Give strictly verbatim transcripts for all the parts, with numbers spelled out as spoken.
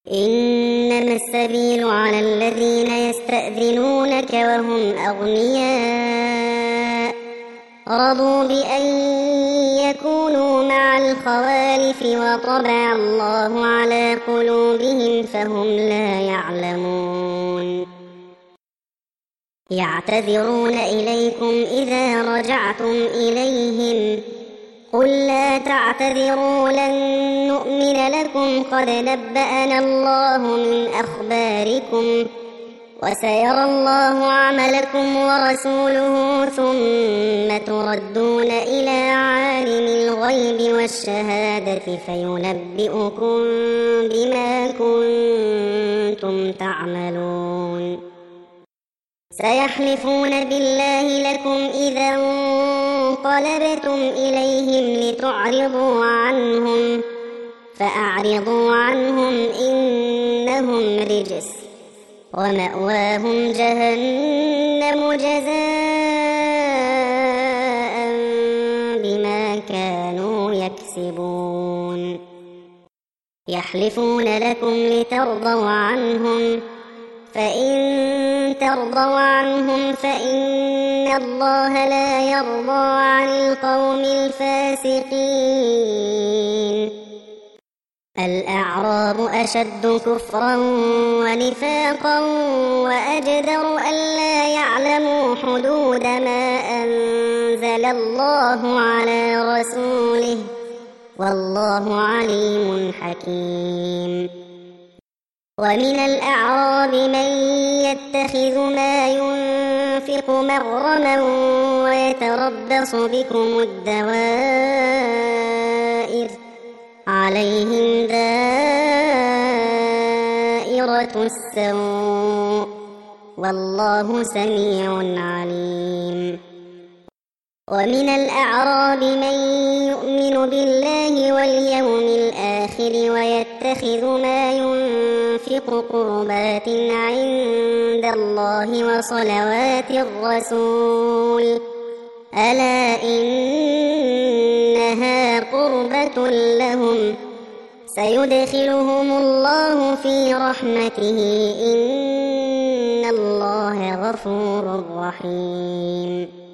إنما السبيل على الذين يستأذنونك وهم أغنياء رضوا بأن يكونوا مع الخوالف وطبع الله على قلوبهم فهم لا يعلمون. يعتذرون إليكم إذا رجعتم إليهم قل لا تعتذروا لن نؤمن لكم قد نبأنا الله من أخباركم وسيرى الله عملكم ورسوله ثم تردون إلى عالم الغيب والشهادة فينبئكم بما كنتم تعملون. سيحلفون بالله لكم إذا انقلبتم إليهم لتعرضوا عنهم فأعرضوا عنهم إنهم رجس ومأواهم جهنم جزاء بما كانوا يكسبون. يحلفون لكم لترضوا عنهم فإن ترضوا عنهم فإن الله لا يرضى عن القوم الفاسقين. الأعراب أشد كفرا ونفاقا وأجدر ألا يعلموا حدود ما أنزل الله على رسوله والله عليم حكيم. ومن الأعراب من يتخذ ما ينفق مغرما ويتربص بكم الدوائر عليهم دائرة السوء والله سميع عليم. ومن الأعراب من يؤمن بالله واليوم الآخر ويتخذ ما ينفق قربات عند الله وصلوات الرسول ألا إنها قربة لهم سيدخلهم الله في رحمته إن الله غفور رحيم.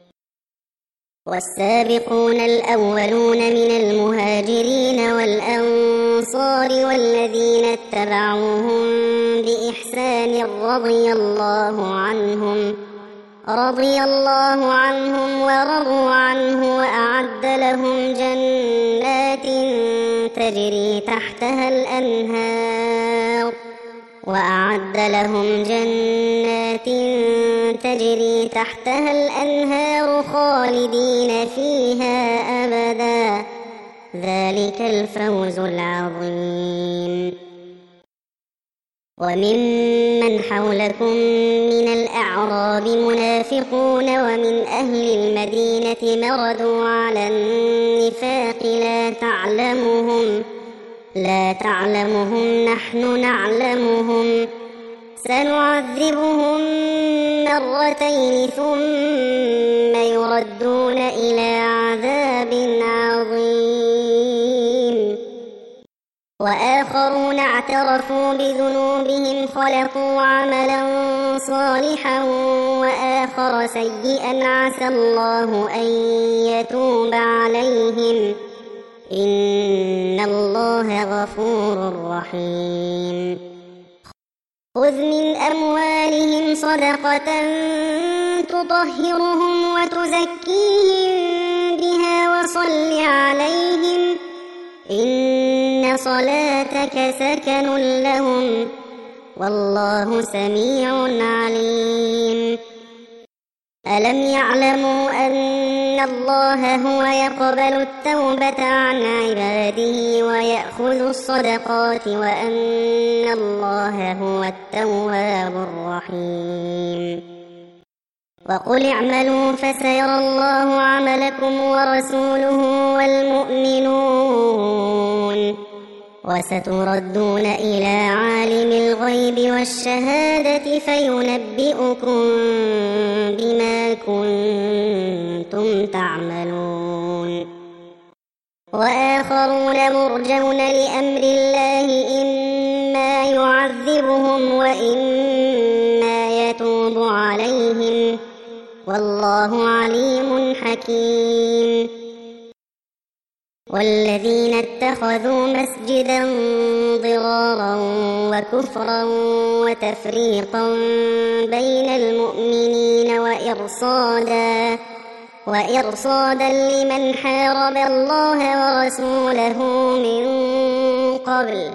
والسابقون الأولون من المهاجرين والأنصار والذين اتبعوهم بإحسان رضي الله عنهم رضي الله عنهم ورضوا عنه وأعد لهم جنات تجري تحتها الأنهار وأعد لهم جنات تجري تحتها الأنهار خالدين فيها أبدا ذلك الفوز العظيم. وممن حولكم من الأعراب منافقون ومن أهل المدينة مردوا على النفاق لا تعلمهم لا تعلمهم نحن نعلمهم سنعذبهم مرتين ثم يردون إلى عذاب عظيم. وآخرون اعترفوا بذنوبهم خلقوا عملا صالحا وآخر سيئا عسى الله أن يتوب عليهم إن الله غفور رحيم. خذ من أموالهم صدقة تطهرهم وتزكيهم بها وصل عليهم إن صلاتك سكن لهم والله سميع عليم. ألم يعلموا أن الله هو يقبل التوبة عن عباده ويأخذ الصدقات وأن الله هو التواب الرحيم. وقل اعملوا فسيرى الله عملكم ورسوله والمؤمنون وستردون إلى عالم الغيب والشهادة فينبئكم بما كنتم تعملون. وآخرون مرجون لأمر الله إما يعذبهم وإما يتوب عليهم، والله عليم حكيم. والذين اتخذوا مسجدا ضرارا وكفرا وتفريقا بين المؤمنين وإرصادا وإرصادا لمن حارب الله ورسوله من قبل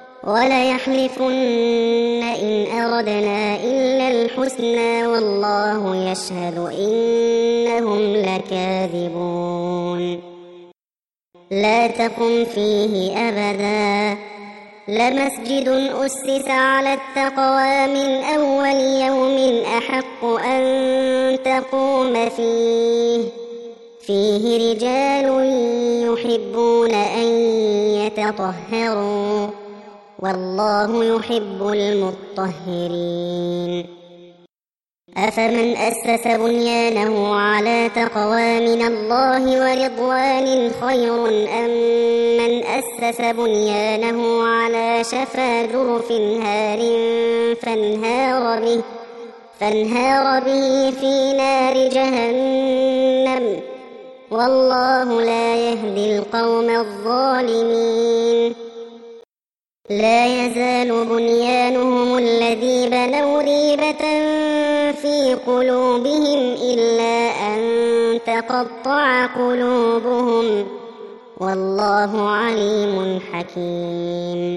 وليحلفن إن أردنا إلا الحسنى والله يشهد إنهم لكاذبون. لا تقم فيه أبدا، لمسجد أسس على التقوى من أول يوم أحق أن تقوم فيه فيه رجال يحبون أن يتطهروا والله يحب المطهرين. أفمن أسس بنيانه على تقوى من الله ورضوان خير أم من أسس بنيانه على شفا جرف هار فانهار به, فانهار به في نار جهنم والله لا يهدي القوم الظالمين. لا يزال بنيانهم الذي بنوا ريبة في قلوبهم إلا أن تقطع قلوبهم والله عليم حكيم.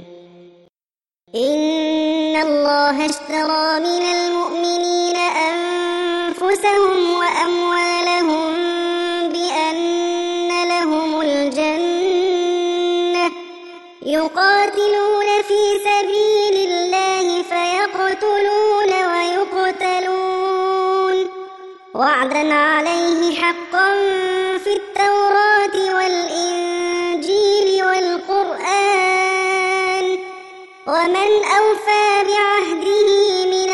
إن الله اشترى من المؤمنين أنفسهم وأموالهم بأن لهم الجنة يقاتلون في سبيل الله فيقتلون ويقتلون وعدا عليه حقا في التوراة والإنجيل والقرآن ومن أوفى بعهده من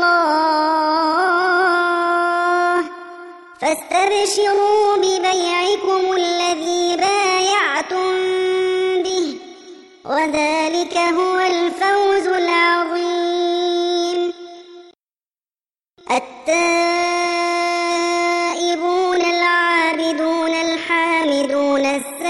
الله فاستبشروا ببيعكم الذي بايعتم به وذلك هو الفوز العظيم. التائبون العابدون الحامدون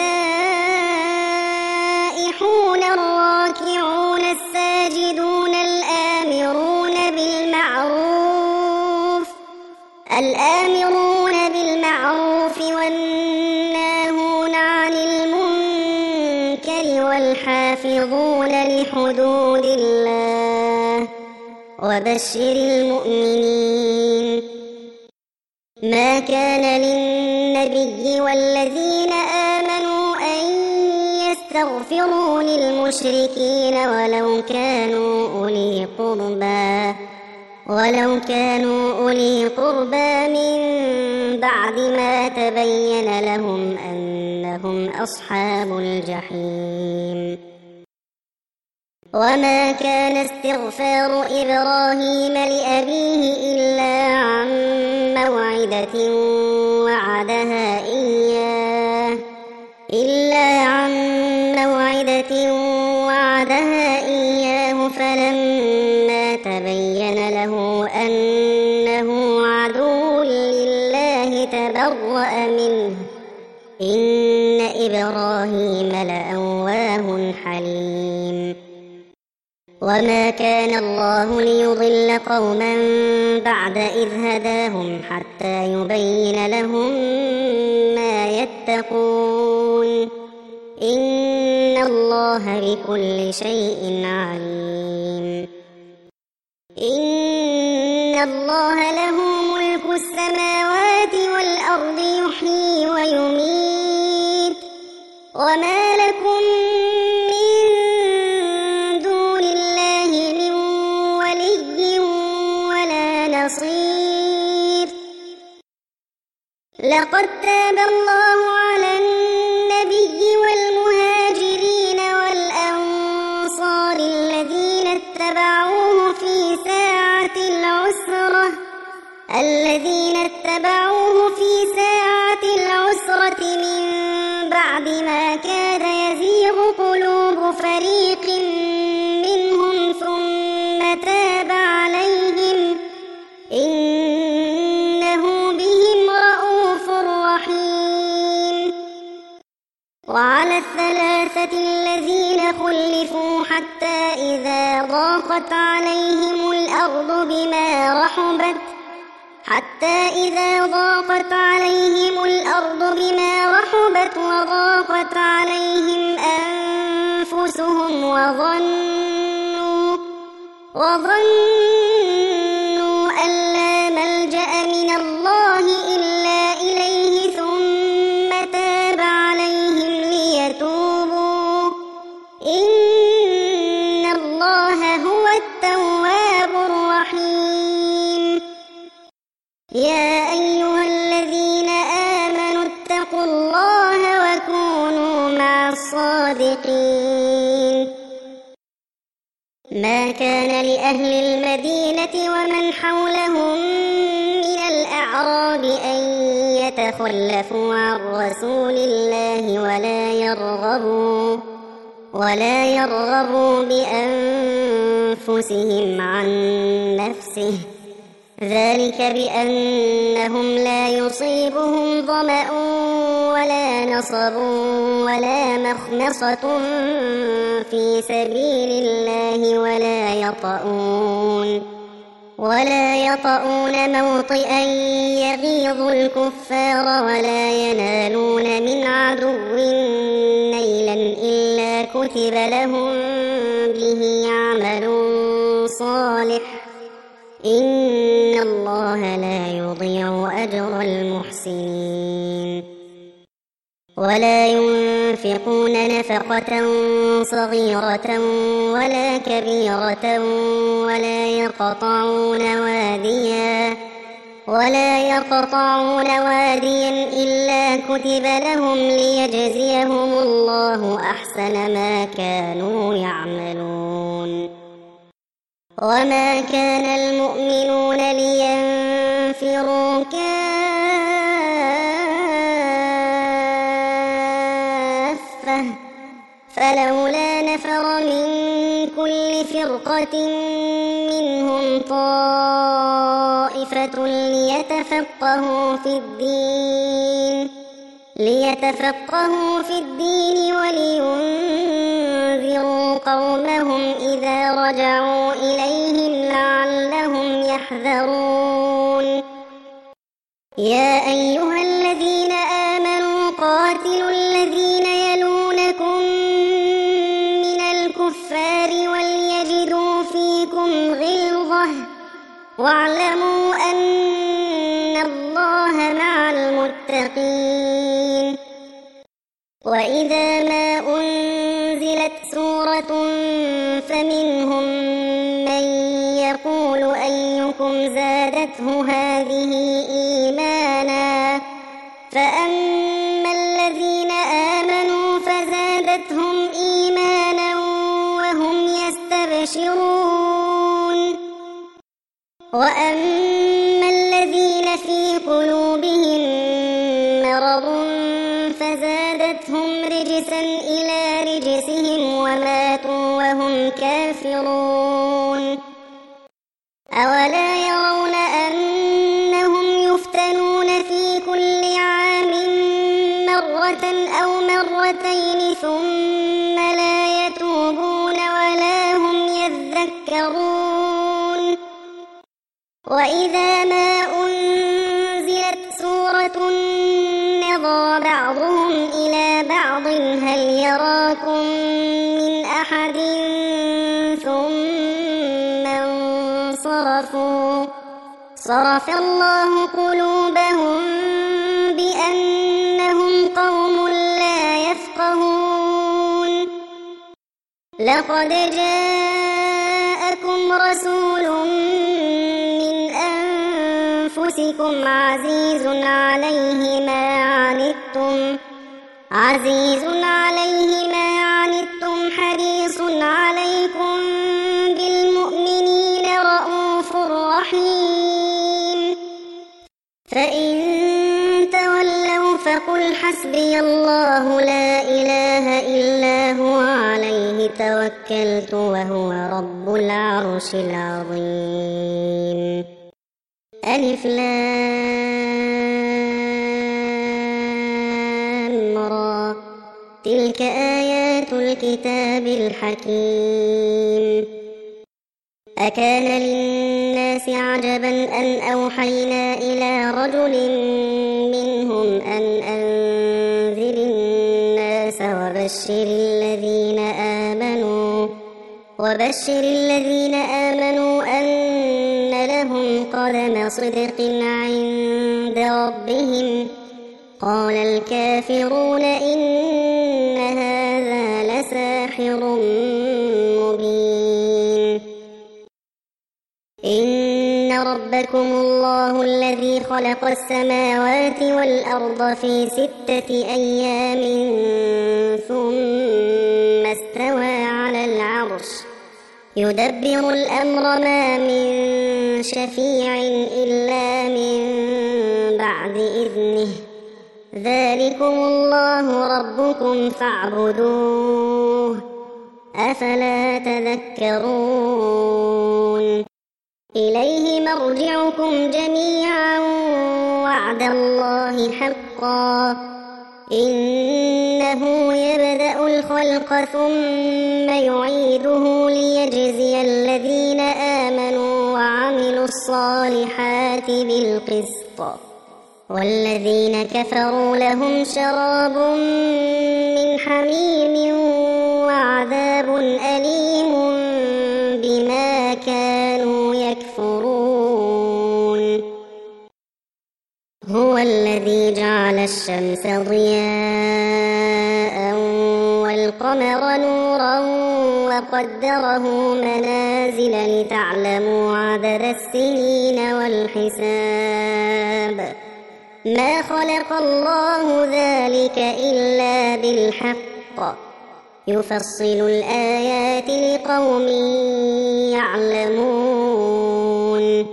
السائحون الراكعون الساجدون الآمرون بالمعروف الآمرون بالمعروف والناهون عن المنكر والحافظون لحدود الله وبشر المؤمنين. ما كان للنبي والذين آمنوا أن يستغفروا للمشركين ولو كانوا أولي قربى ولو كانوا أولي قربى من بعد ما تبين لهم أنهم أصحاب الجحيم. وما كان استغفار إبراهيم لأبيه إلا عن موعدة وعدها إياه إلا عن موعدة وعدها إياه فلما تبين له أنه عدو لله تبرأ منه إن إبراهيم لأواه حليم. وما كان الله ليضل قوما بعد إذ هداهم حتى يبين لهم ما يتقون إن الله بكل شيء عليم. إن الله له ملك السماوات والأرض يحيي ويميت وما لكم لقد تاب الله على النبي والمهاجرين والأنصار الذين اتبعوه في ساعة العسرة الذين اتبعوه في ساعة العسرة من بعد ما كاد يزيغ قلوب فريق منهم ثم خفت الذين خلفوا حتى إذا ضاقت عليهم الأرض بما رحبت حتى إذا ضاقت عليهم الأرض بما رحبت وضاقت عليهم أنفسهم وظنوا وظنوا أن لا ملجأ من الله إلا إليه ثم تاب عليهم ليتوبوا إن الله هو التواب الرحيم. يا أيها الذين آمنوا اتقوا الله وكونوا مع الصادقين. ما كان لأهل المدينة ومن حولهم من الأعراب أن يتخلفوا عن رسول الله ولا يرغبوا ولا يرغبوا بأنفسهم عن نفسه، ذلك بأنهم لا يصيبهم ظمأ ولا نصب ولا مخمصة في سبيل الله ولا يطؤون ولا يطؤون موطئا يغيظ الكفار ولا ينالون من عدو نيلا إلا كتب لهم به عمل صالح إن الله لا يضيع أجر المحسنين. ولا ينفقون نفقة صغيرة ولا كبيرة ولا يقطعون واديا ولا يقطعون واديا إلا كتب لهم ليجزيهم الله أحسن ما كانوا يعملون. وما كان المؤمنون لينفروا كافة فلولا نفر من كل فرقة منهم طائفة ليتفقهوا في الدين ليتفقهوا في الدين ولينذروا قومهم إذا رجعوا إليهم لعلهم يحذرون. يا أيها الذين آمنوا قاتلوا الذين يلونكم من الكفار وليجدوا فيكم غلظة واعلموا أن الله مع المتقين. وإذا ما أنزلت سورة فمنهم من يقول أيكم زادته هذه إيمانا فأما الذين آمنوا فزادتهم إيمانا وهم يستبشرون وأما الذين في قلوبهم مرض فزادتهم رجسا إلى رجسهم وماتوا وهم كافرون. أولا يرون أنهم يفتنون في كل عام مرة أو مرتين ثم لا يتوبون ولا هم يذكرون. وإذا ما أنزلت سورة نظر بعضهم إلى بعض هل يراكم من أحد ثم انصرفوا صرف الله قلوبهم بأنهم قوم لا يفقهون. لقد جاءكم رسول من أنفسكم عزيز عليه ما عنتم عزيز عليه ما عنتم حريص عليكم بالمؤمنين رؤوف رحيم. فإن تولوا فقل حسبي الله لا إله إلا هو عليه توكلت وهو رب العرش العظيم. ألف لام را تلك آيات الكتاب الحكيم. أكان للناس عجبا أن أوحينا إلى رجل منهم أن أنذر الناس وبشر الذين آمنوا وبشر الذين آمنوا أن لهم قدم صدق عند ربهم. قال الكافرون إن هذا لساحر مبين. إن ربكم الله الذي خلق السماوات والأرض في ستة أيام ثم استوى على العرش يدبر الأمر ما من شفيع إلا من بعد إذنه ذلكم الله ربكم فاعبدوه أفلا تذكرون. إليه مرجعكم جميعا وعد الله حقا إنه يبدأ الخلق ثم يعيده ليجزي الذين آمنوا وعملوا الصالحات بالقسط والذين كفروا لهم شراب من حميم وعذاب أليم بما كانوا يكفرون. هو الذي جعل الشمس ضياء والقمر نورا وقدره منازل لتعلموا عدد السنين والحساب. ما خلق الله ذلك إلا بالحق يفصل الآيات لقوم يعلمون.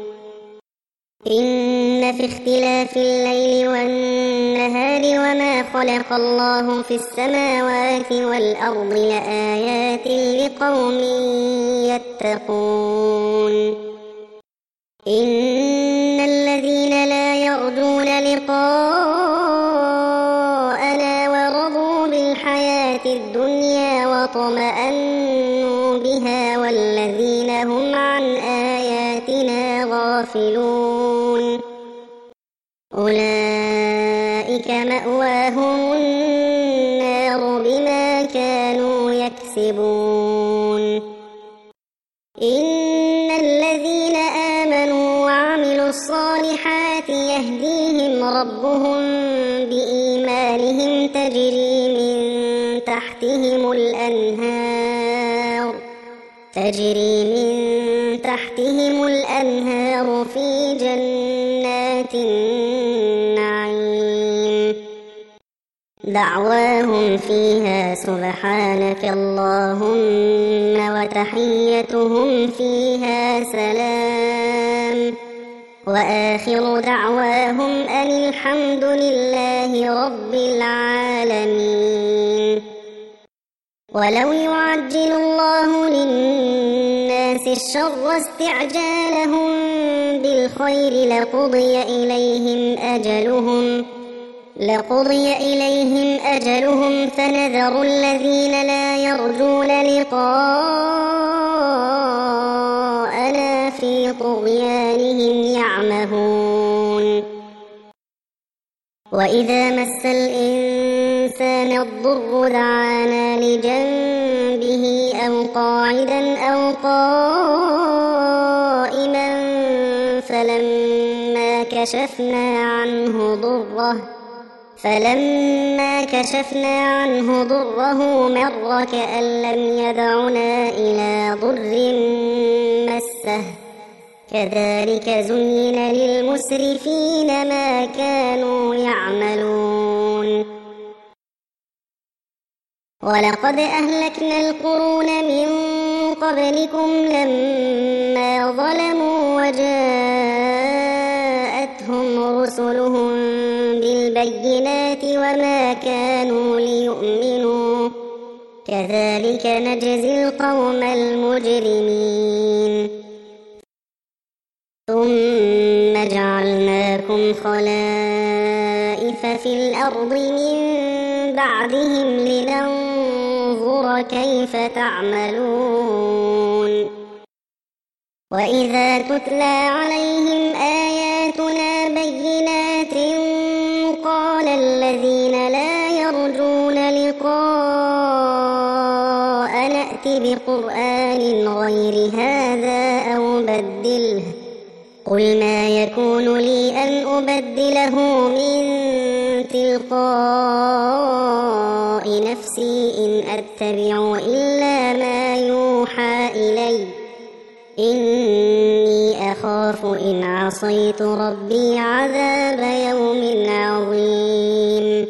إن في اختلاف الليل والنهار وما خلق الله في السماوات والأرض لآيات لقوم يتقون. إن الذين لا يرجون لقاءنا ورضوا بالحياة الدنيا واطمأنوا بها والذين هم عن آياتنا غافلون أولئك مأواهم النار بما كانوا يكسبون. إن الذين آمنوا وعملوا الصالحات يهديهم ربهم بإيمانهم تجري من تحتهم الأنهار تجري من تحتهم الأنهار في جنات النعيم دعواهم فيها سبحانك اللهم وتحيتهم فيها سلام وآخر دعواهم أن الحمد لله رب العالمين. ولو يعجل الله للناس الشر استعجالهم بالخير لقضي إليهم أجلهم لقضي إليهم أجلهم فنذر الذين لا يرجون لقاءنا في طغيانهم يعمهون. وإذا مس الإنسان الضر دعانا لجنبه أو قاعدا أو قائما فلما كشفنا عنه ضره فلما كشفنا عنه ضره مر كأن لم يدعنا إلى ضر مسه كذلك زين للمسرفين ما كانوا يعملون. ولقد أهلكنا القرون من قبلكم لما ظلموا وجاءتهم رسلهم بالبينات وما كانوا ليؤمنوا كذلك نجزي القوم المجرمين. ثم جعلناكم خلائف في الأرض من بعدهم لننظر انظر كيف تعملون وإذا تتلى عليهم آياتنا بينات قال الذين لا يرجون لقاء نأت بقرآن غير هذا أو بدله قل ما يكون لي أن أبدله من تلقاء نفسي إن أتبع إلا ما يوحى إلي إني أخاف إن عصيت ربي عذاب يوم عظيم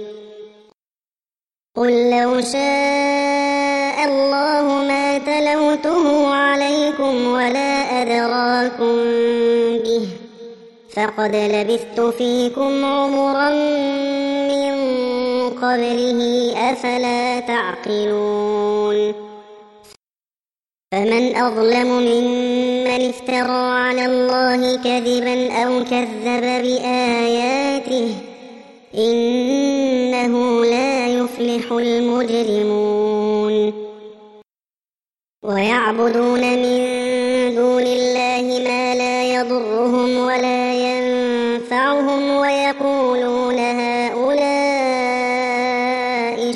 قل لو شاء الله ما تلوته عليكم ولا أدراكم به فقد لبثت فيكم عمرا من قبله أفلا تعقلون فمن أظلم ممن افترى على الله كذبا أو كذب بآياته إنه لا يفلح المجرمون ويعبدون من دون الله ما لا يضرهم ولا ينفعهم ويقولون هؤلاء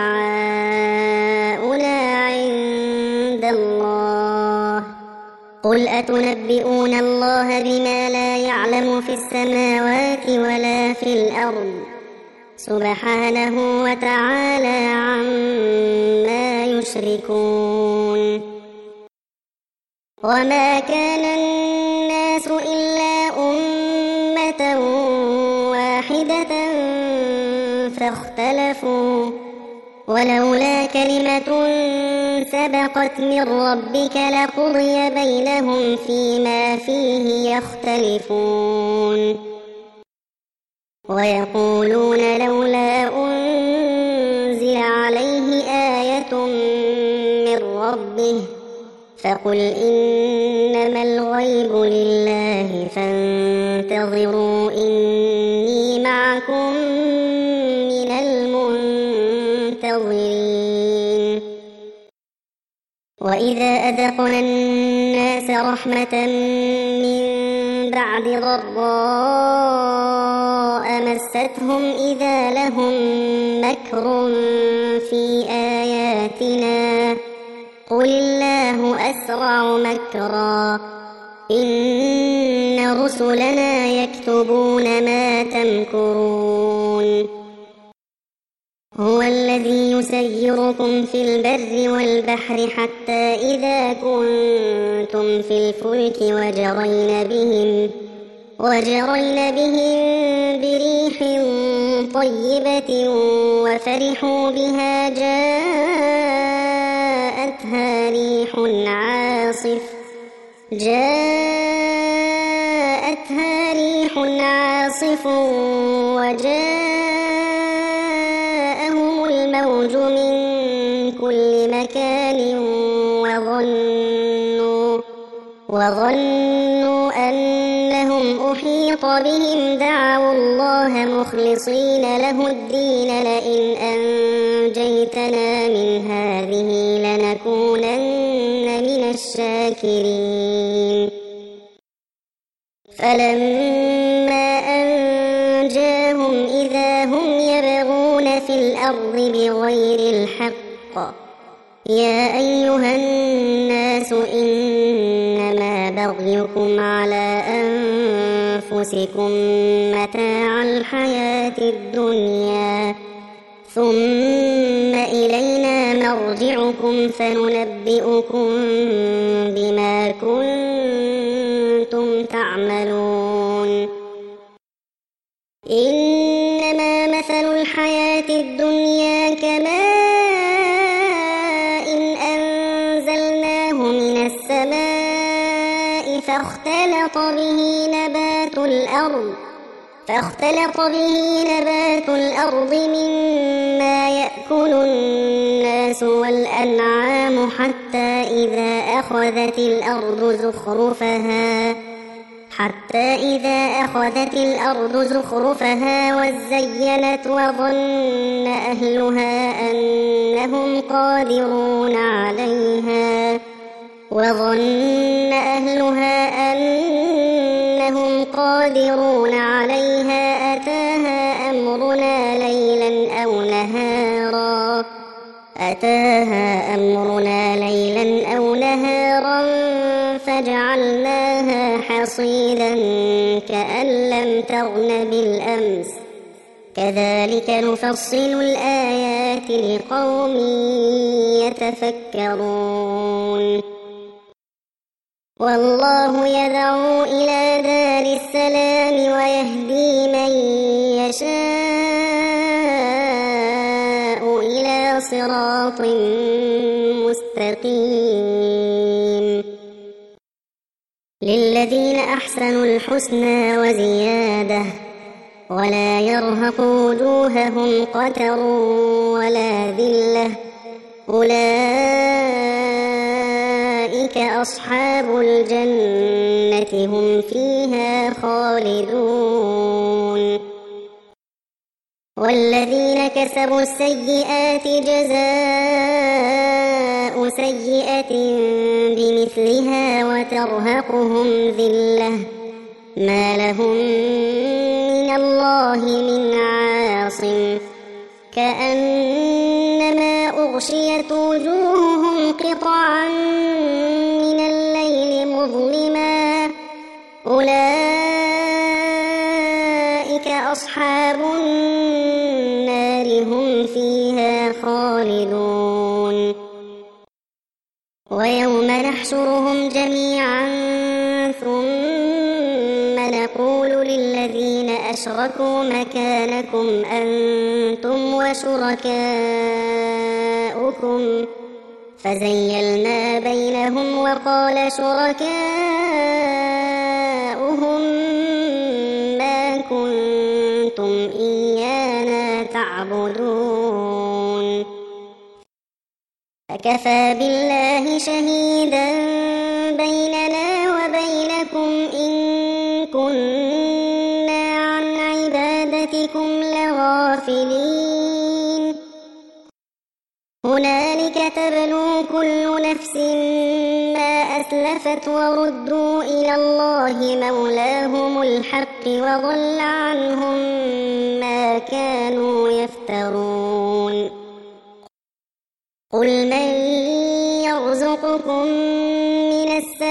شفعاؤنا عند الله قل أتنبئون الله بما لا يعلم في السماوات ولا في الأرض سبحانه وتعالى عما يشركون وما كان الناس إلا أمة واحدة فاختلفوا ولولا كلمة سبقت من ربك لقضي بينهم فيما فيه يختلفون ويقولون لولا أنزل عليه آية من ربه فقل إنما الغيب لله فانتظروا إني معكم من المنتظرين وإذا أذقنا الناس رحمة من بعد ضراء مستهم إذا لهم مكر في آياتنا قل الله أسرع مكرا إن رسلنا يكتبون ما تمكرون هو الذي يسيركم في البر والبحر حتى إذا كنتم في الفلك وجرين بهم وجرين بهم بريح طيبة وفرحوا بها جاءتها ريح عاصف جاءتها ريح عاصف وجاءهم الموج من كل مكان وظنوا وظنوا أنهم أحيط بهم دعوا الله مخلصين له الدين لئن أنجيتنا من هذه لنكونن من الشاكرين فلما أنجاهم إذا هم يبغون في الأرض بغير الحق يا أيها الناس إنما بغيكم على أنفسكم متاع الحياة الدنيا ثم إلينا مرجعكم فننبئكم بما كنتم تعملون إنما مثل الحياة الدنيا كماء أنزلناه من السماء فاختلط به نبات الأرض فاختلط به نبات الأرض مما يأكل الناس والأنعام حتى إذا أخذت الأرض زخرفها حتى إذا أخذت الأرض زخرفها وزينت وظن أهلها أنهم قادرون عليها وظن أهلها أنهم قادرون عليها أتاها أمرنا ليلا أو نهارا أتاها أمرنا ليلا أو نهارا فجعلناها حصيدا كأن لم تغن بالأمس كذلك نفصل الآيات لقوم يتفكرون والله يدعو إلى دار السلام ويهدي من يشاء إلى صراط مستقيم للذين أحسنوا الحسنى وزيادة ولا يرهق وجوههم قتر ولا ذلة أولئك أصحاب الجنة هم فيها خالدون والذين كسبوا السيئات جزاء سيئة بمثلها وترهقهم ذلة ما لهم من الله من عاصم كأنما أغشيت وجوههم قطعا من الليل مظلما أولئك أصحاب النار هم فيها خالدون ويوم نحشرهم جميعا ثم نقول للذين أشركوا مكانكم أنتم وشركاؤكم فزيلنا بينهم وقال شركاؤهم ما كنتم إيانا تعبدون فكفى بالله شهيدا بيننا وبينكم إن كنا عن عبادتكم لغافلين هنالك تبلو كل نفس ما أسلفت وردوا إلى الله مولاهم الحق وضل عنهم ما كانوا يفترون قل من يرزقكم من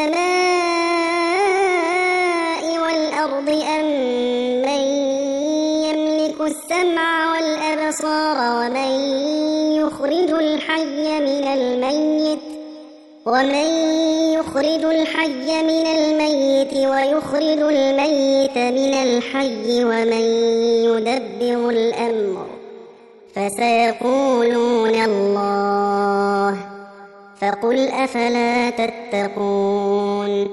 السماء والأرض أم من يملك السمع والأبصار ومن يخرج الحي من الميت ومن يخرج الحي من الميت ويخرج الميت من الحي ومن يدبر الأمر فسيقولون الله فقل أفلا تتقون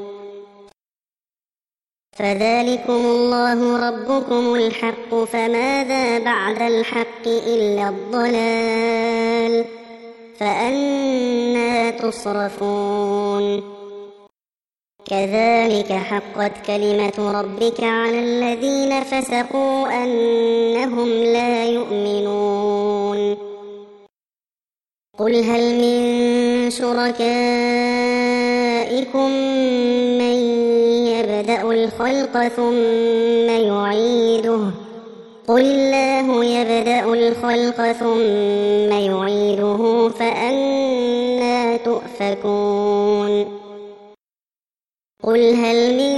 فذلكم الله ربكم الحق فماذا بعد الحق إلا الضلال فأنى تصرفون كذلك حقت كلمة ربك على الذين فسقوا أنهم لا يؤمنون قل هل من شركائكم من يبدأ الخلق ثم يعيده قل الله يبدأ الخلق ثم يعيده فأنى تؤفكون قل هل من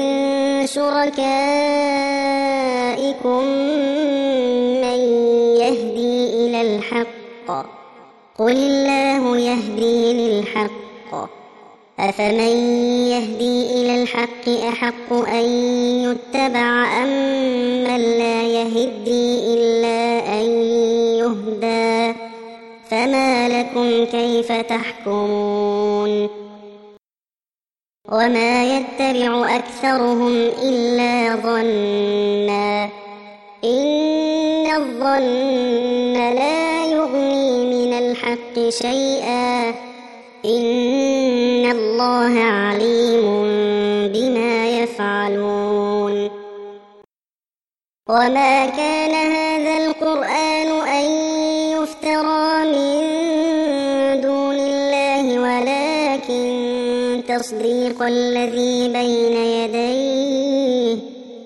شركائكم من يهدي إلى الحق قل الله يهدي للحق أفمن يهدي إلى الحق أحق أن يتبع أم من لا يهدي إلا أن يهدى فما لكم كيف تحكمون وما يتبع أكثرهم إلا ظنا إن الظن لا يغني من الحق شيئا إن الله عليم بما يفعلون وما كان هذا القرآن أن يفترى من دون الله ولكن تصديق الذي بين يديه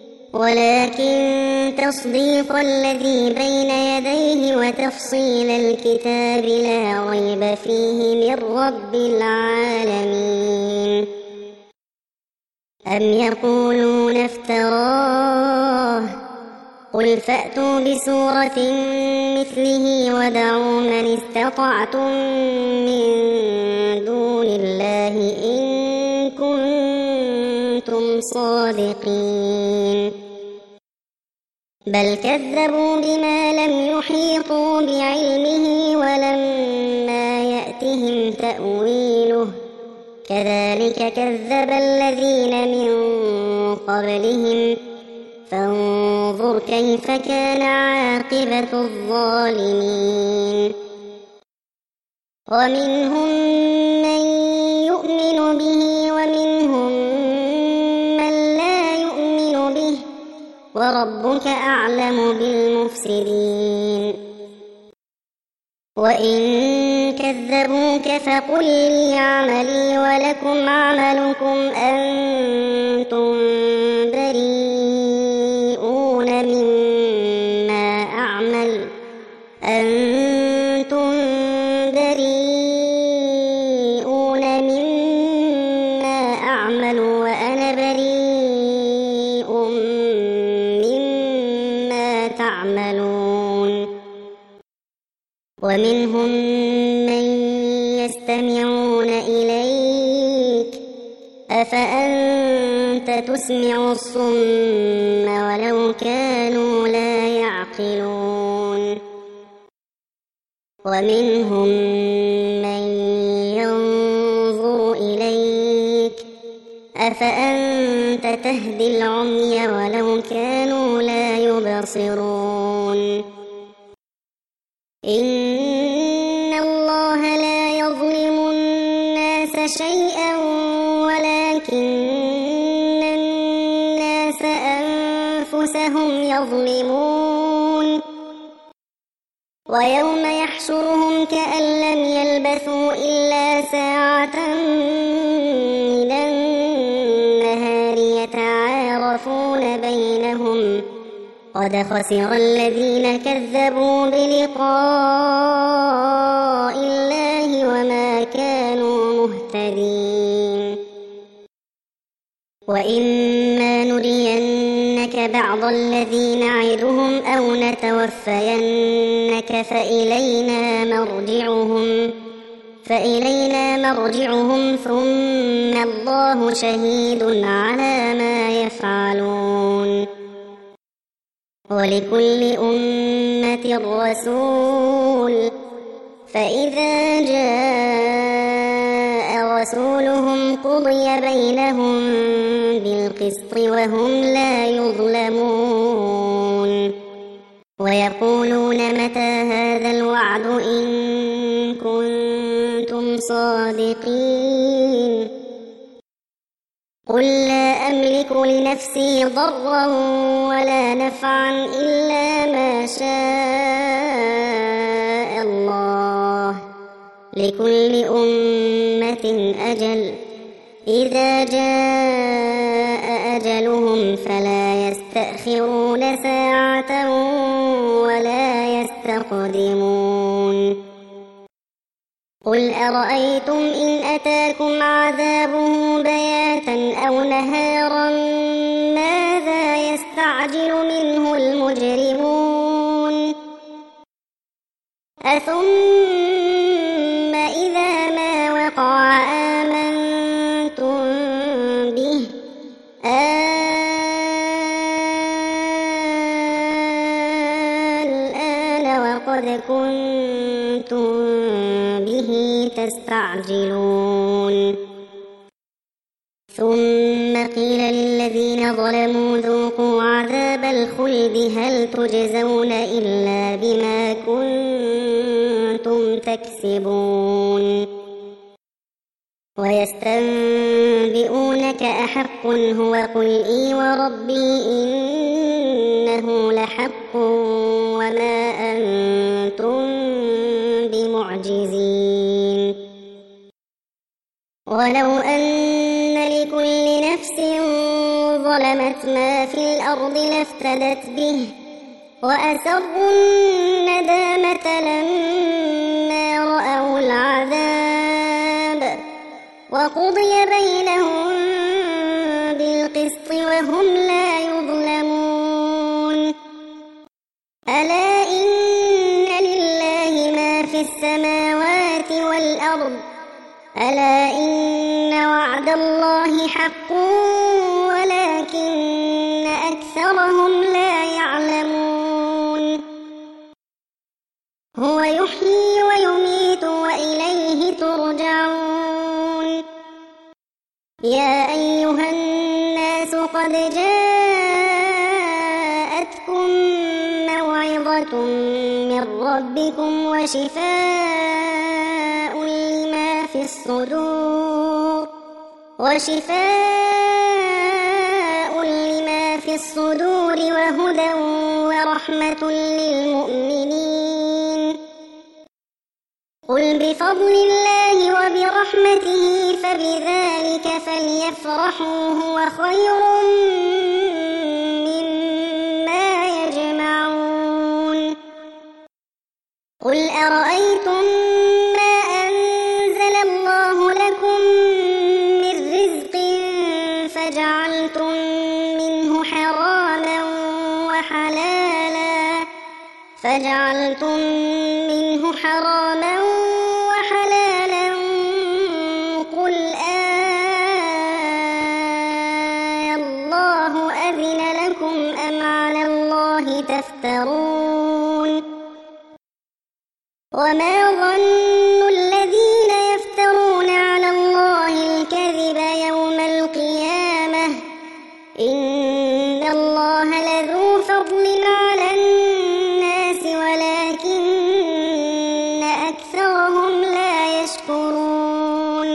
ولكن تصديق الذي بين يديه وتفصيل الكتاب لا ريب فيه من رب العالمين. أم يقولون افتراه قل فأتوا بسورة مثله ودعوا من استطعتم من دون الله إن كنتم صادقين. بل كذبوا بما لم يحيطوا بعلمه ولما يأتهم تأويله كذلك كذب الذين من قبلهم فانظر كيف كان عاقبة الظالمين. ومنهم من يؤمن به ومنهم من لا يؤمن به وربك أعلم بالمفسدين. وإن كذبوك فقل لي عملي ولكم عملكم أنتم بريئون مما أعمل أنتم بريئون مما أعمل وأنا بريء مما تعملون. ومنهم من يستمعون إليك أفأنت تسمع الصم ولو كانوا لا يعقلون. ومنهم من ينظر إليك أفأنت تهدي العمي ولو كانوا لا يبصرون. إن الله لا يظلم الناس شيئا ولكن الناس أنفسهم يظلمون. ويوم يحشرهم كأن لم يلبثوا إلا ساعة من النهار يتعارفون بينهم قد خسر الذين كذبوا بلقاء الله وما كانوا مهتدين. وإما نرينك بعض الذي نعدهم أو نتوفينك فإلينا مرجعهم فإلينا مرجعهم ثم الله شهيد على ما يفعلون. ولكل أمة رسول فإذا جاء رسولهم قضي بينهم بالقسط وهم لا يظلمون. ويقولون متى هذا الوعد إن كنتم صادقين. قل لا أملك لنفسي ضرا ولا نفعا إلا ما شاء الله لكل أمة أجل إذا جاء أجلهم فلا يستأخرون ساعة ولا يستقدمون. قل أرأيتم إن أتاكم عذابه بياتا أو نهارا ماذا يستعجل منه المجرمون. أثم إذا ما وقع آمنتم به الآن وقد كنتم به تستعجلون. ثم قيل للذين ظلموا ذوقوا عذاب الخلد هل تجزون إلا بما كنتم تكسبون. ويستنبئونك أحق هو قل إي وربي إنه لحق وما أنتم بمعجزين. ولو أن لكل نفس ظلمت ما في الأرض لافتدت به وأسروا الندامة لما رأوا العذاب وقضي بينهم بالقسط وهم لا يظلمون. ألا إن لله ما في السماوات والأرض ألا إن وعد الله حق ولكن أكثرهم لا يعلمون. هو يحيي ويميت وإليه ترجعون. يا أيها الناس قد جاءتكم موعظة من ربكم وشفاء لما في الصدور وشفاء لما في الصدور وهدى ورحمة للمؤمنين. قل بفضل الله وبرحمته فبذلك فليفرحوا هو خير مما يجمعون. قل أرأيتم ما أنزل الله لكم من رزق فجعلتم منه حراما وحلالا فجعلتم منه حراما وحلالا قل آه الله أذن لكم أم على الله تفترون. وما ظن الذين يفترون على الله الكذب يوم القيامة إن الله لذو فضل على الناس ولكن أكثرهم لا يشكرون.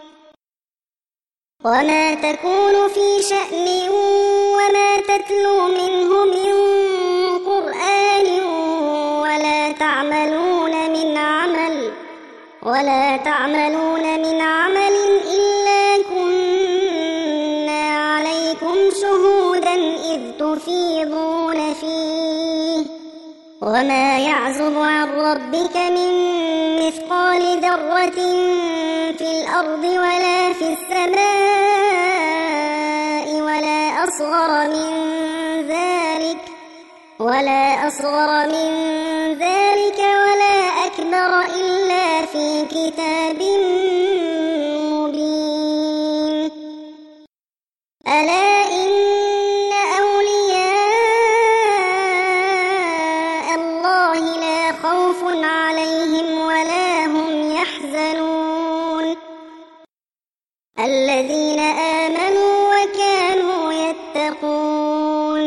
وما تكون في شأن وما تتلو منه من قرآن ولا تعملون من عمل ولا تعملون من عمل إلا كنا عليكم شهودا إذ تفيضون فيه. وما يعزب عن ربك من مثقال ذرة في الأرض ولا في السماء ولا أصغر من ذلك ولا أصغر من ذلك ولا أكبر إلا في كتاب مبين. ألا إن أولياء الله لا خوف عليهم ولا هم يحزنون الذين آمنوا وكانوا يتقون.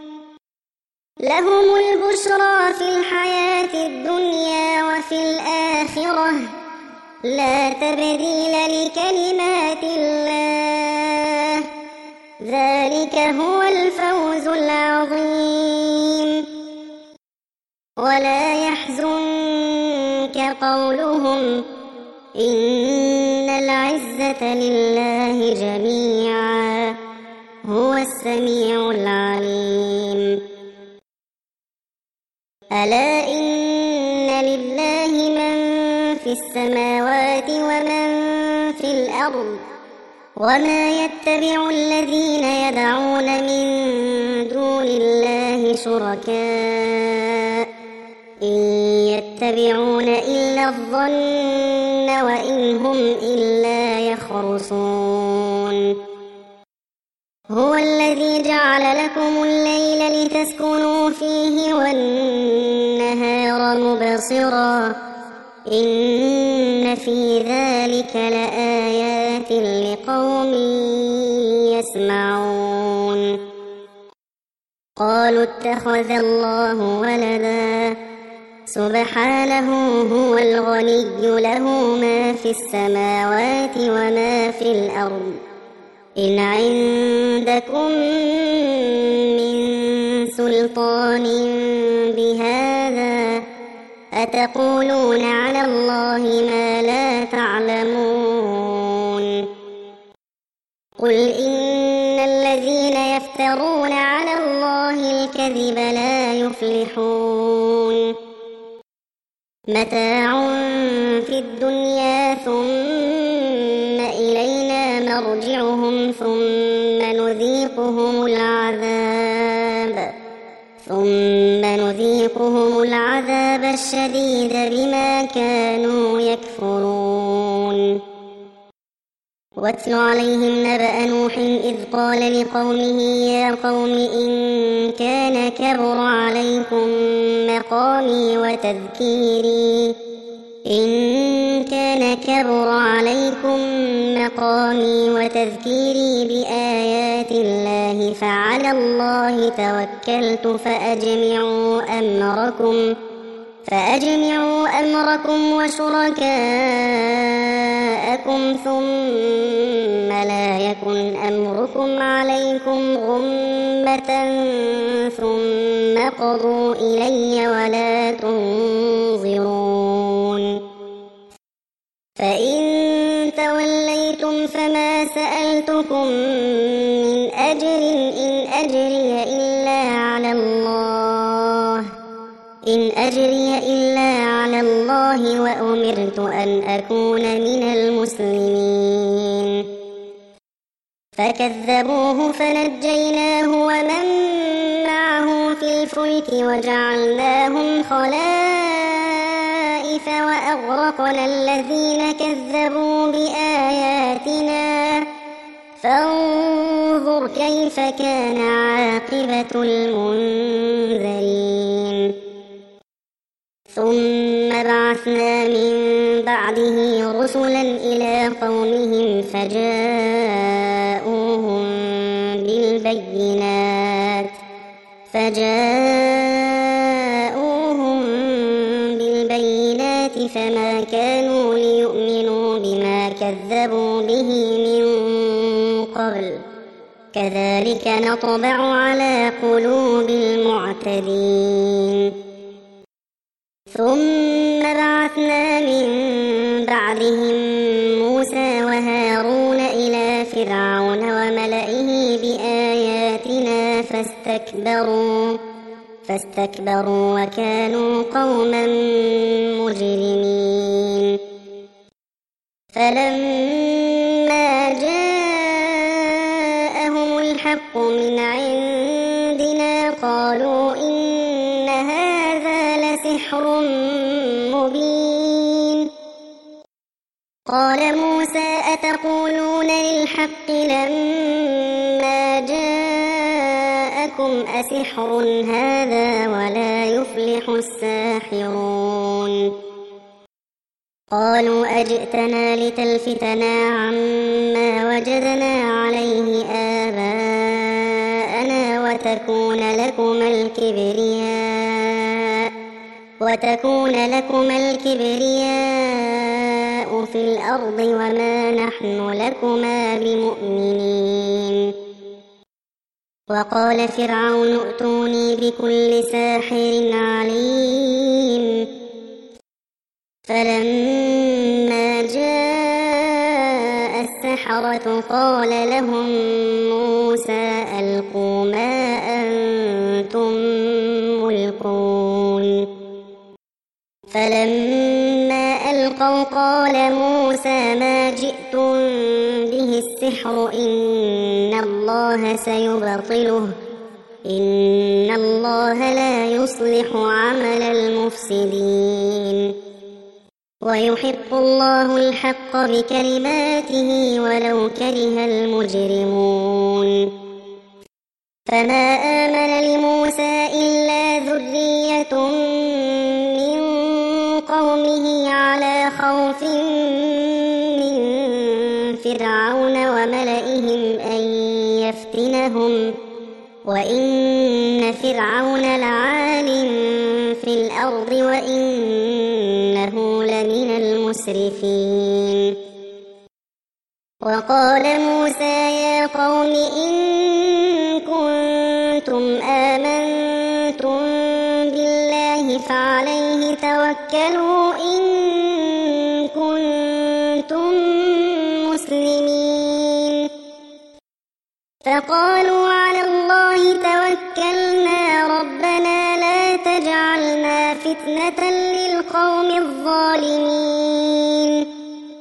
لهم البشرى في الحياة الدنيا وفي الآخرة لا تبديل لكلمات الله ذلك هو الفوز العظيم. ولا يحزنك قولهم إن العزة لله جميعا هو السميع العليم. ألا إن لله من في السماوات ومن في الأرض وما يتبع الذين يدعون من دون الله شركاء إن يتبعون إلا الظن وإن هم إلا يخرصون. هو الذي جعل لكم الليل لتسكنوا فيه والنهار مبصرا إن في ذلك لآيات لقوم يسمعون. قالوا اتخذ الله ولدا سبحانه هو الغني له ما في السماوات وما في الأرض إن عندكم من سلطان بهذا أتقولون على الله ما لا تعلمون قل إن الذين يفترون على الله الكذب لا يفلحون متاع في الدنيا ثم إلينا مرجعهم ثم نذيقهم العذاب ثم نذيقهم العذاب الشديد بما كانوا يكفرون واتل عليهم نبأ نوح إذ قال لقومه يا قوم إن كان كبر عليكم مقامي وتذكيري إن كان كبر عليكم مقامي وتذكيري بآيات الله فعلى الله توكلت فأجمعوا أمركم فأجمعوا أمركم وشركاءكم ثم لا يكن أمركم عليكم غمة ثم قضوا إلي ولا تنظرون فإن توليتم فما سألتكم من أجر إن أجري إلا على الله إن أجري إلا على الله وأمرت أن أكون من المسلمين فكذبوه فنجيناه ومن معه في الفلك وجعلناهم خلائف وأغرقنا الذين كذبوا بآياتنا فانظر كيف كان عاقبة المنذرين ثم بعثنا من بعده رسلا إلى قومهم فجاءوهم بالبينات فجاءوهم بالبينات فما كانوا ليؤمنوا بما كذبوا به من قبل كذلك نطبع على قلوب المعتدين ثم بعثنا من بعدهم موسى وهارون إلى فرعون وملئه بآياتنا فاستكبروا فاستكبروا وكانوا قوما مجرمين فلما جاءهم الحق من عندنا قالوا إن هذا لسحر مبين قال موسى أتقولون للحق لما جاءكم أسحر هذا ولا يفلح الساحرون قالوا أجئتنا لتلفتنا عما وجدنا عليه آباءنا وتكون لكما الكبرياء وتكون لكما الكبرياء في الأرض وما نحن لكما بمؤمنين وقال فرعون ائتوني بكل ساحر عليم فلما جاء السحرة قال لهم موسى ألقوا ما أنتم ملقون فلما ألقوا قال موسى ما جئتم به السحر إن الله سيبطله إن الله لا يصلح عمل المفسدين ويحق الله الحق بكلماته ولو كره المجرمون فما آمن لموسى إلا ذرية من قومه على خوف من فرعون وملئهم أن يفتنهم وإن فرعون لعال في الأرض وإنه لمن المسرفين. وقال موسى يا قوم إن كنتم آمنتم بالله فعليه توكلوا إن كنتم مسلمين. فقالوا على الله توكلنا ربنا لا تجعلنا فتنة للقوم الظالمين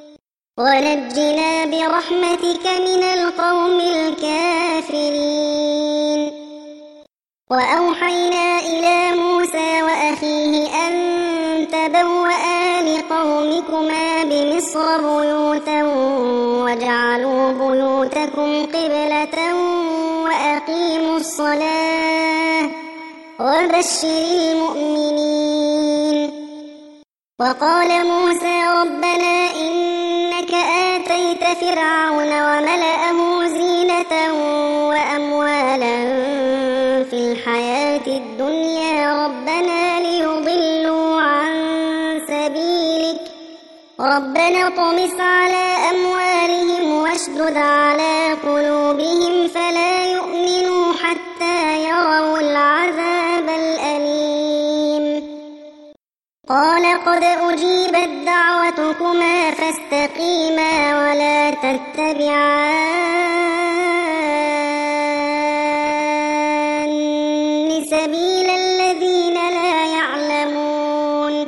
ونجنا برحمتك من القوم الكافرين. وأوحينا إلى موسى وأخيه أن تبوأ لقومكما بمصر بيوتا وجعلوا بيوتكم قبلة وأقيموا الصلاة وبشر المؤمنين. وقال موسى ربنا إنك آتيت فرعون وملأه زينة وأموالا في الحياة الدنيا ربنا ليضلوا عن سبيلك ربنا اطمس على أموالهم واشدد على قلوبهم فلا يؤمنوا حتى يروا العذاب الأليم. قال قد أجيبت دعوتكما فاستقيما ولا تتبعان سبيل الذين لا يعلمون.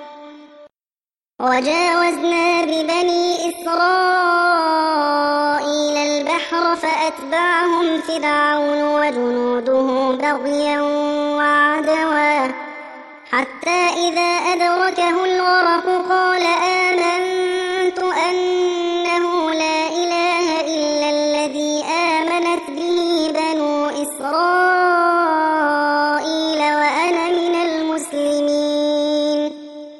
وجاوزنا ببني إسرائيل البحر فأتبعهم فرعون وجنوده بغيا وعدوا حتى إذا أدركه الغرق قال آمنت أنه لا إله إلا الذي آمنت به بنو إسرائيل وأنا من المسلمين.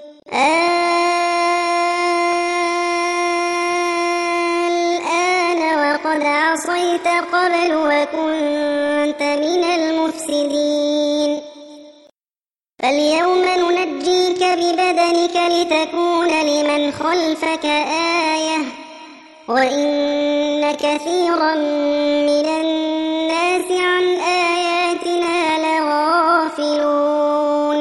الآن وقد عصيت قبل وكنت من المفسدين فاليوم ننجيك ببدنك لتكون لمن خلفك آية وإن كثيرا من الناس عن آياتنا لغافلون.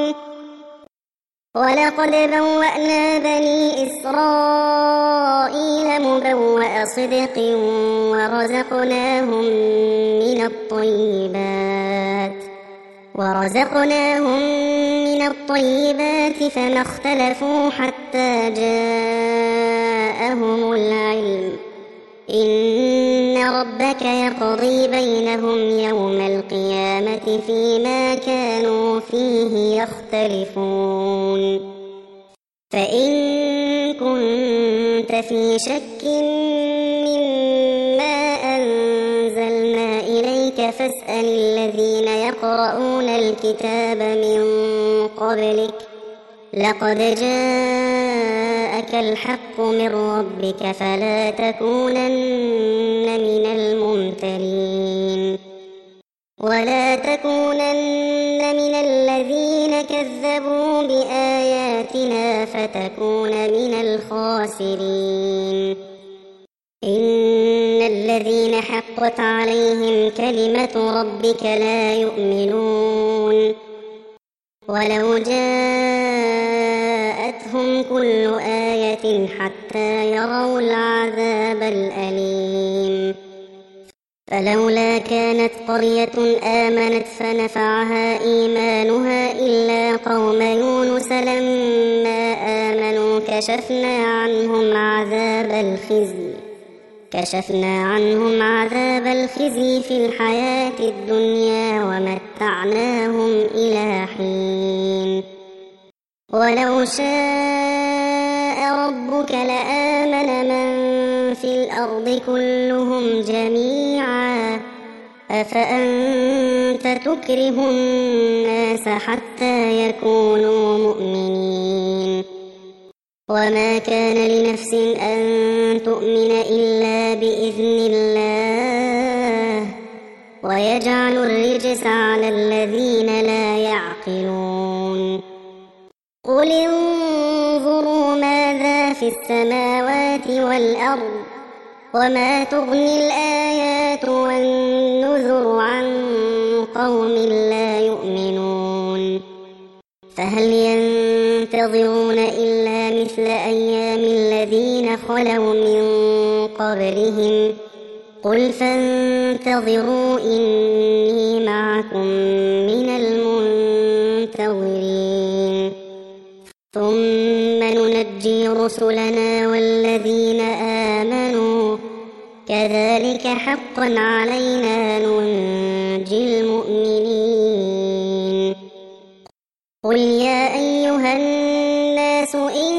ولقد بوأنا بني إسرائيل مبوأ صدق ورزقناهم من الطيبات ورزقناهم من الطيبات فما اختلفوا حتى جاءهم العلم إن ربك يقضي بينهم يوم القيامة فيما كانوا فيه يختلفون. فإن كنت في شك مما أنزلنا إليك فاسأل الذين يقرؤون الكتاب من قبلك لقد جاءك الحق من ربك فلا تكونن من الممترين ولا تكونن من الذين كذبوا بآياتنا فتكون من الخاسرين. إن الذين حقت عليهم كلمة ربك لا يؤمنون ولو جاءتهم كل آية حتى يروا العذاب الأليم. فلولا كانت قرية آمنت فنفعها إيمانها إلا قوم يونس لما آمنوا كشفنا عنهم عذاب الخزي كشفنا عنهم عذاب الخزي في الحياة الدنيا ومتعناهم إلى حين. ولو شاء ربك لآمن من في الأرض كلهم جميعا أفأنت تكره الناس حتى يكونوا مؤمنين. وما كان لنفس أن تؤمن إلا بإذن الله ويجعل الرجس على الذين لا يعقلون قل انظروا ماذا في السماوات والأرض وما تغني الآيات والنذر عن قوم لا يؤمنون فهل ينتظرون إلا مثل أيام الذين خلوا من قبلهم قل فانتظروا إني معكم من المنتظرين ثم ننجي رسلنا والذين آمنوا كذلك حقا علينا ننجي المؤمنين قل يا أيها الناس إن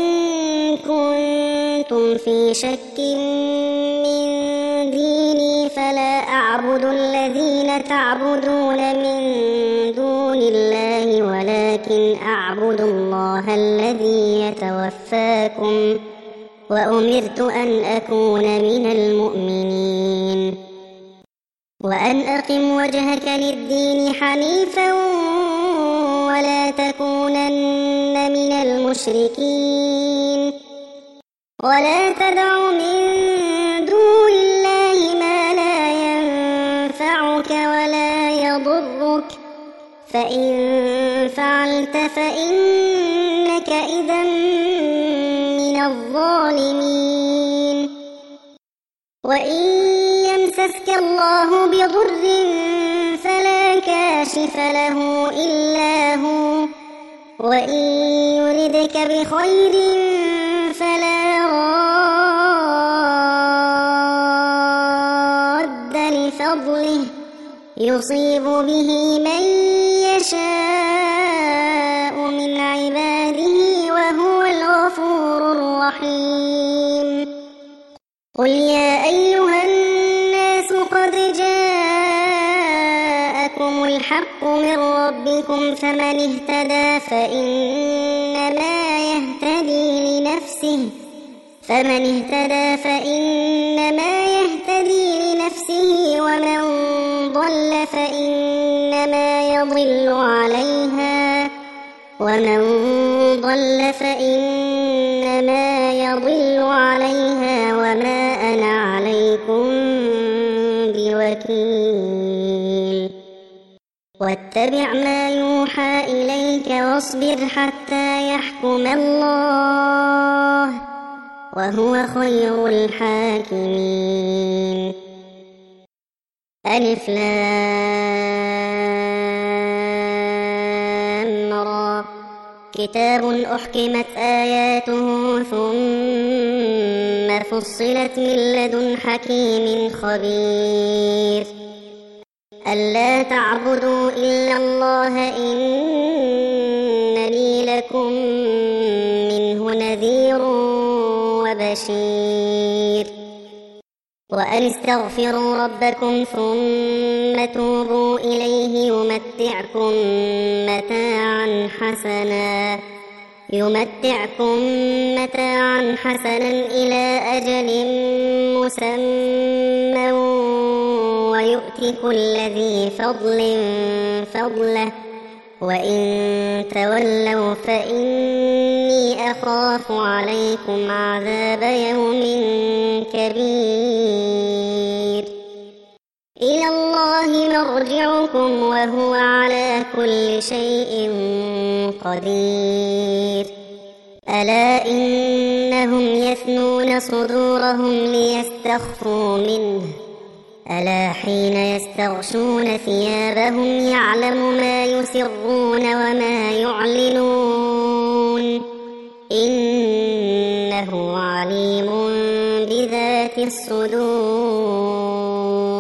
كنتم في شك من ديني فلا أعبد الذين تعبدون من دون الله ولكن أعبد الله الذي يتوفاكم وأمرت أن أكون من المؤمنين وأن أقم وجهك للدين حنيفا ولا تكونن من المشركين ولا تدع من دون الله ما لا ينفعك ولا يضرك فإن فعلت فإنك إذا من الظالمين وإن يمسسك الله بضر فلا كاشف له إلا هو وإن يردك بخير فلا راد لفضله يصيب به من يشاء من عباده وهو الغفور الرحيم قل يا أيها الناس قد جاءكم الحق من ربكم فمن اهتدى فإنما يهتدي لنفسه فمن اهتدى فإنما يهتدي لنفسه ومن ضل فإنما يضل عليها ومن ضل فإنما يضل عليها وما أنا عليكم بوكيل واتبع ما يوحى إليك واصبر حتى يحكم الله وهو خير الحاكمين ألف لام را كتاب أحكمت آياته ثم فصلت من لدن حكيم خبير ألا تعبدوا إلا الله إنني لكم منه نذير وبشير وأن استغفروا ربكم ثم توبوا إليه يمتعكم متاعا حسنا يمتعكم متاعا حسنا إلى أجل مسمى ويؤتي كل ذي فضل فضله وإن تولوا فإني أخاف عليكم عذاب يوم كبير إلى الله مرجعكم وهو على كل شيء قدير ألا إنهم يثنون صدورهم ليستخفوا منه ألا حين يستغشون ثيابهم يعلم ما يسرون وما يعلنون إنه عليم بذات الصدور